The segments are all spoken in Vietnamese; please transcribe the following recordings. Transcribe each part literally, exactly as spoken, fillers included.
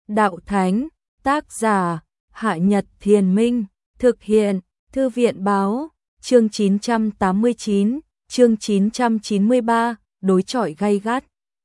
Đạo Thánh, tác giả, Hạ Nhật Thiền Minh, thực hiện, Thư viện Báo, chương chín trăm tám mươi chín, chương chín trăm chín mươi ba, đối chọi gay gắt.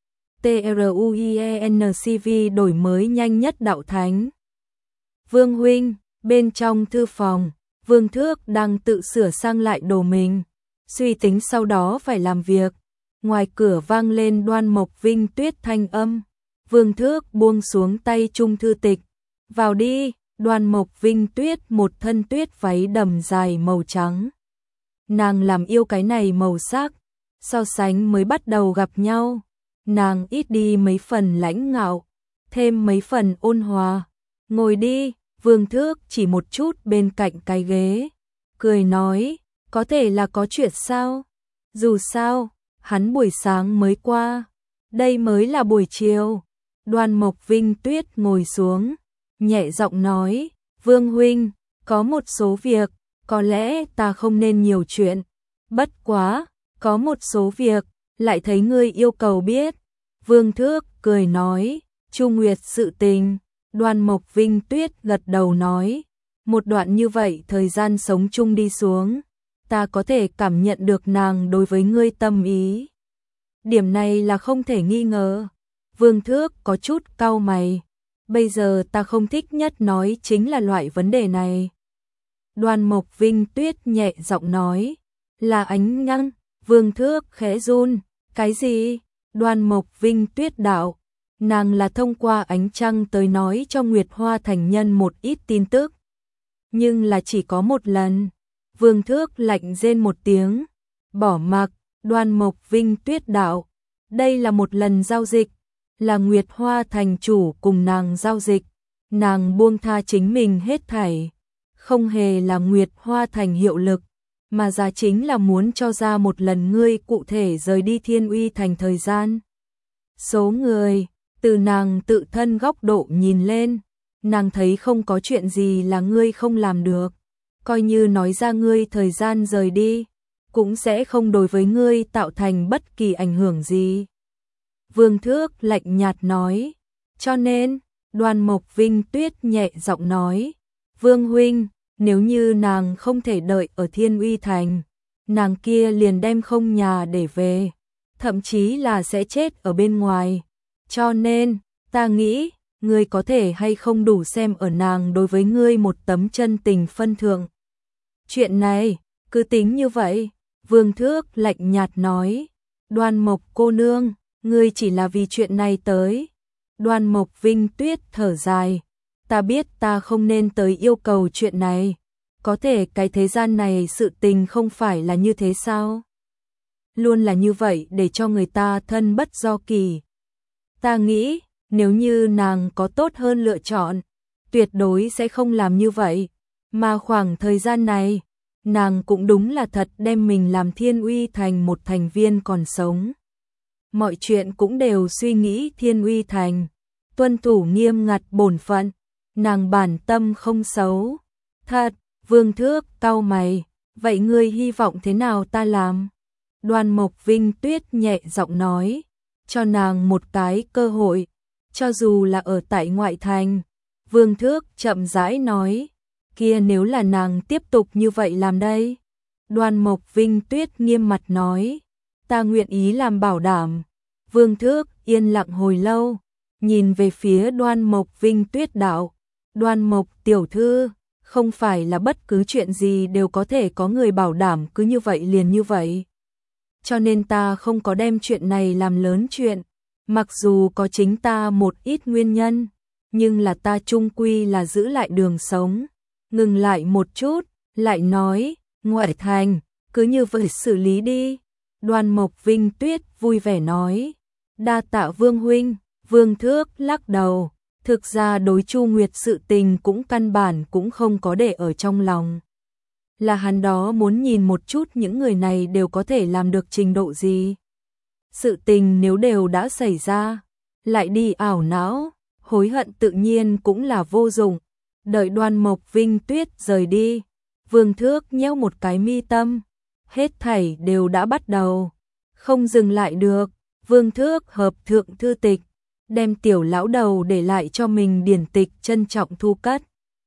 TRUIENCV đổi mới nhanh nhất Đạo Thánh. Vương huynh, bên trong thư phòng, Vương Thước đang tự sửa sang lại đồ mình, suy tính sau đó phải làm việc. Ngoài cửa vang lên Đoan Mộc Vinh Tuyết thanh âm. Vương Thước buông xuống tay chung thư tịch. Vào đi. Đoan Mộc Vinh Tuyết một thân tuyết váy đầm dài màu trắng. Nàng làm yêu cái này màu sắc, so sánh mới bắt đầu gặp nhau. Nàng ít đi mấy phần lãnh ngạo, thêm mấy phần ôn hòa. Ngồi đi. Vương Thước chỉ một chút bên cạnh cái ghế, cười nói, có thể là có chuyện sao? Dù sao, hắn buổi sáng mới qua, đây mới là buổi chiều. Đoan Mộc Vinh Tuyết ngồi xuống, nhẹ giọng nói, Vương huynh, có một số việc, có lẽ ta không nên nhiều chuyện. Bất quá, có một số việc, lại thấy ngươi yêu cầu biết. Vương Thước cười nói, Chu Nguyệt sự tình. Đoan Mộc Vinh Tuyết gật đầu nói, một đoạn như vậy thời gian sống chung đi xuống, ta có thể cảm nhận được nàng đối với ngươi tâm ý. Điểm này là không thể nghi ngờ. Vương Thước có chút cau mày, bây giờ ta không thích nhất nói chính là loại vấn đề này. Đoan Mộc Vinh Tuyết nhẹ giọng nói, là ánh nắng. Vương Thước khẽ run, cái gì? Đoan Mộc Vinh Tuyết đạo, nàng là thông qua ánh trăng tới nói cho Nguyệt Hoa thành nhân một ít tin tức. Nhưng là chỉ có một lần. Vương Thước lạnh rên một tiếng, bỏ mặc. Đoan Mộc Vinh Tuyết đạo, đây là một lần giao dịch, là Nguyệt Hoa thành chủ cùng nàng giao dịch. Nàng buông tha chính mình hết thảy, không hề là Nguyệt Hoa thành hiệu lực, mà ra chính là muốn cho ra một lần ngươi cụ thể rời đi Thiên Uy thành thời gian. Số người, từ nàng tự thân góc độ nhìn lên, nàng thấy không có chuyện gì là ngươi không làm được. Coi như nói ra ngươi thời gian rời đi, cũng sẽ không đối với ngươi tạo thành bất kỳ ảnh hưởng gì. Vương Thước lạnh nhạt nói, cho nên, Đoan Mộc Vinh Tuyết nhẹ giọng nói, Vương huynh, nếu như nàng không thể đợi ở Thiên Uy thành, nàng kia liền đem không nhà để về, thậm chí là sẽ chết ở bên ngoài. Cho nên, ta nghĩ, ngươi có thể hay không đủ xem ở nàng đối với ngươi một tấm chân tình phân thượng. Chuyện này, cứ tính như vậy. Vương Thước lạnh nhạt nói, Đoan Mộc cô nương, ngươi chỉ là vì chuyện này tới. Đoan Mộc Vinh Tuyết thở dài, ta biết ta không nên tới yêu cầu chuyện này. Có thể cái thế gian này sự tình không phải là như thế sao? Luôn là như vậy để cho người ta thân bất do kỳ. Ta nghĩ, nếu như nàng có tốt hơn lựa chọn, tuyệt đối sẽ không làm như vậy. Mà khoảng thời gian này, nàng cũng đúng là thật đem mình làm Thiên Uy thành một thành viên còn sống. Mọi chuyện cũng đều suy nghĩ Thiên Uy thành, tuân thủ nghiêm ngặt bổn phận, nàng bản tâm không xấu. Thật. Vương Thước cau mày, vậy ngươi hy vọng thế nào ta làm? Đoan Mộc Vinh Tuyết nhẹ giọng nói, cho nàng một cái cơ hội, cho dù là ở tại ngoại thành. Vương Thước chậm rãi nói, kia nếu là nàng tiếp tục như vậy làm đây? Đoan Mộc Vinh Tuyết nghiêm mặt nói, ta nguyện ý làm bảo đảm. Vương Thước yên lặng hồi lâu, nhìn về phía Đoan Mộc Vinh Tuyết đạo, Đoan Mộc tiểu thư, không phải là bất cứ chuyện gì đều có thể có người bảo đảm cứ như vậy liền như vậy. Cho nên ta không có đem chuyện này làm lớn chuyện, mặc dù có chính ta một ít nguyên nhân, nhưng là ta chung quy là giữ lại đường sống. Ngừng lại một chút, lại nói, ngoại thành, cứ như vậy xử lý đi. Đoan Mộc Vinh Tuyết vui vẻ nói, đa tạ Vương huynh. Vương Thước lắc đầu, thực ra đối Chu Nguyệt sự tình cũng căn bản cũng không có để ở trong lòng. Là hắn đó muốn nhìn một chút những người này đều có thể làm được trình độ gì. Sự tình nếu đều đã xảy ra, lại đi ảo não, hối hận tự nhiên cũng là vô dụng. Đợi Đoan Mộc Vinh Tuyết rời đi, Vương Thước nhéo một cái mi tâm, hết thảy đều đã bắt đầu, không dừng lại được. Vương Thước hợp thượng thư tịch, đem tiểu lão đầu để lại cho mình điển tịch trân trọng thu cất.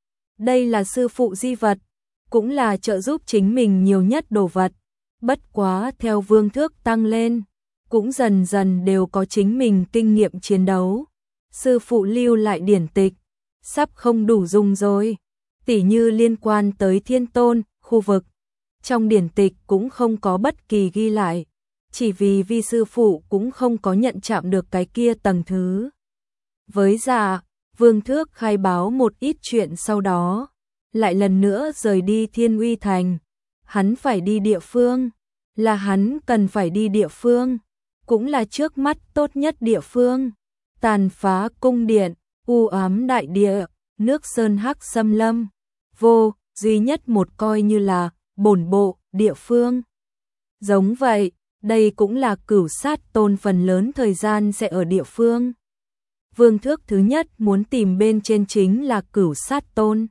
Đây là sư phụ di vật, cũng là trợ giúp chính mình nhiều nhất đồ vật. Bất quá theo vương thước tăng lên, cũng dần dần đều có chính mình kinh nghiệm chiến đấu. Sư phụ lưu lại điển tịch, sắp không đủ dùng rồi. Tỉ như liên quan tới thiên tôn, khu vực. Trong điển tịch cũng không có bất kỳ ghi lại. Chỉ vì vi sư phụ cũng không có nhận chạm được cái kia tầng thứ. Với dạ, vương thước khai báo một ít chuyện sau đó. Lại lần nữa rời đi Thiên Uy Thành. Hắn phải đi địa phương. Là hắn cần phải đi địa phương. Cũng là trước mắt tốt nhất địa phương. Tàn phá cung điện, u ám đại địa, nước sơn hắc xâm lâm. Vô, duy nhất một coi như là bổn bộ, địa phương. Giống vậy, đây cũng là Cửu Sát Tôn phần lớn thời gian sẽ ở địa phương. Vương thước thứ nhất muốn tìm bên trên chính là Cửu Sát Tôn.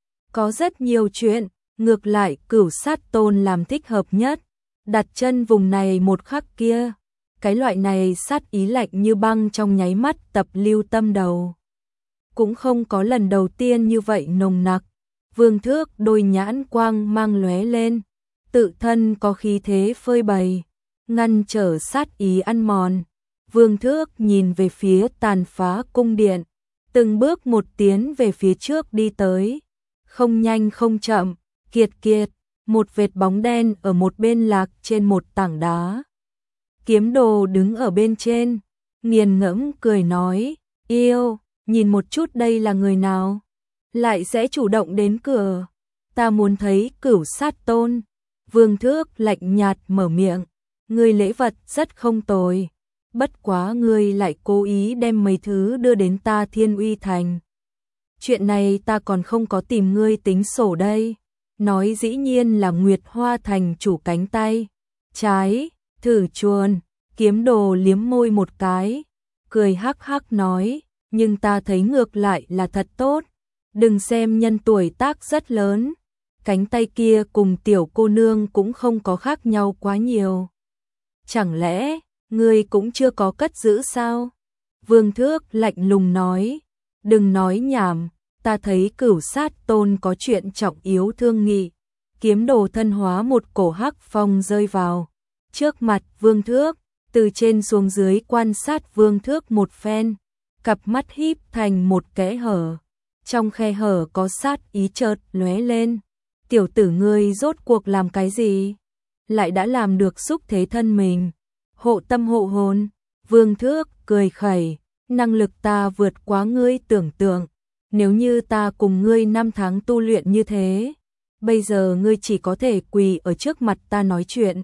Có rất nhiều chuyện, ngược lại Cửu Sát Tôn làm thích hợp nhất. Đặt chân vùng này một khắc kia. Cái loại này sát ý lạnh như băng trong nháy mắt tập lưu tâm đầu. Cũng không có lần đầu tiên như vậy nồng nặc. Vương thước đôi nhãn quang mang lóe lên. Tự thân có khí thế phơi bày. Ngăn trở sát ý ăn mòn. Vương thước nhìn về phía tàn phá cung điện. Từng bước một tiến về phía trước đi tới. Không nhanh không chậm. Kiệt kiệt. Một vệt bóng đen ở một bên lạc trên một tảng đá. Kiếm đồ đứng ở bên trên, nghiền ngẫm cười nói, yêu, nhìn một chút đây là người nào, lại sẽ chủ động đến cửa, ta muốn thấy Cửu Sát Tôn. Vương thước lạnh nhạt mở miệng, ngươi lễ vật rất không tồi, bất quá ngươi lại cố ý đem mấy thứ đưa đến ta Thiên Uy Thành. Chuyện này ta còn không có tìm ngươi tính sổ đây, nói dĩ nhiên là Nguyệt Hoa Thành chủ cánh tay, trái. Thử chuồn, kiếm đồ liếm môi một cái, cười hắc hắc nói, nhưng ta thấy ngược lại là thật tốt, đừng xem nhân tuổi tác rất lớn, cánh tay kia cùng tiểu cô nương cũng không có khác nhau quá nhiều. Chẳng lẽ, ngươi cũng chưa có cất giữ sao? Vương thước lạnh lùng nói, đừng nói nhảm, ta thấy Cửu Sát Tôn có chuyện trọng yếu thương nghị. Kiếm đồ thân hóa một cổ hắc phong rơi vào trước mặt Vương thước, từ trên xuống dưới quan sát Vương thước một phen, cặp mắt híp thành một kẽ hở, trong khe hở có sát ý chợt lóe lên. Tiểu tử ngươi rốt cuộc làm cái gì? Lại đã làm được xúc thế thân mình, hộ tâm hộ hồn. Vương thước cười khẩy, năng lực ta vượt quá ngươi tưởng tượng, nếu như ta cùng ngươi năm tháng tu luyện như thế, bây giờ ngươi chỉ có thể quỳ ở trước mặt ta nói chuyện.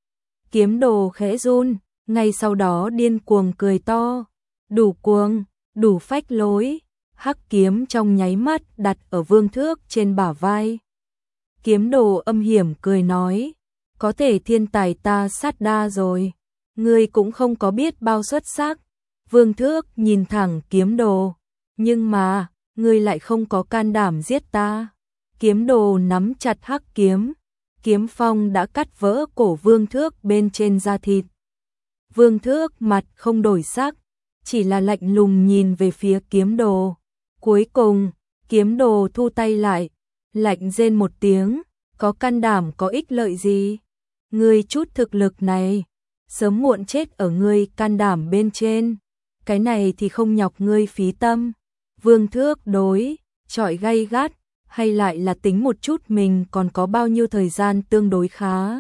Kiếm đồ khẽ run, ngay sau đó điên cuồng cười to, đủ cuồng, đủ phách lối, hắc kiếm trong nháy mắt đặt ở Vương thước trên bả vai. Kiếm đồ âm hiểm cười nói, có thể thiên tài ta sát đa rồi, ngươi cũng không có biết bao xuất sắc. Vương thước nhìn thẳng kiếm đồ, nhưng mà, ngươi lại không có can đảm giết ta. Kiếm đồ nắm chặt hắc kiếm, kiếm phong đã cắt vỡ cổ Vương thước bên trên da thịt. Vương thước mặt không đổi sắc, chỉ là lạnh lùng nhìn về phía kiếm đồ. Cuối cùng, kiếm đồ thu tay lại, lạnh rên một tiếng, có can đảm có ích lợi gì? Ngươi chút thực lực này, sớm muộn chết ở ngươi can đảm bên trên, cái này thì không nhọc ngươi phí tâm. Vương thước đối, chọi gay gắt, hay lại là tính một chút mình còn có bao nhiêu thời gian tương đối khá.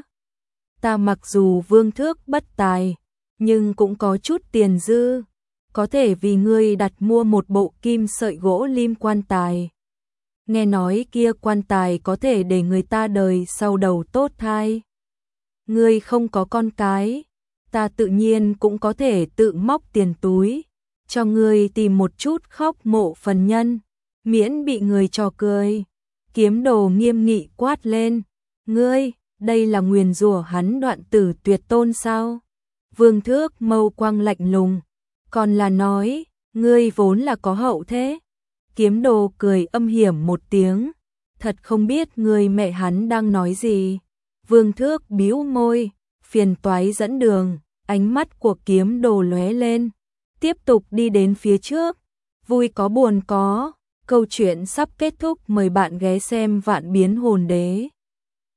Ta mặc dù Vương thước bất tài, nhưng cũng có chút tiền dư, có thể vì ngươi đặt mua một bộ kim sợi gỗ lim quan tài. Nghe nói kia quan tài có thể để người ta đời sau đầu tốt thai. Ngươi không có con cái, ta tự nhiên cũng có thể tự móc tiền túi, cho ngươi tìm một chút khóc mộ phần nhân, miễn bị người trò cười. Kiếm đồ nghiêm nghị quát lên, ngươi, đây là nguyền rủa hắn đoạn tử tuyệt tôn sao? Vương thước mâu quang lạnh lùng, còn là nói, ngươi vốn là có hậu thế. Kiếm đồ cười âm hiểm một tiếng, thật không biết người mẹ hắn đang nói gì. Vương thước bĩu môi, phiền toái dẫn đường, ánh mắt của kiếm đồ lóe lên, tiếp tục đi đến phía trước. Vui có buồn có, câu chuyện sắp kết thúc, mời bạn ghé xem Vạn Biến Hồn Đế.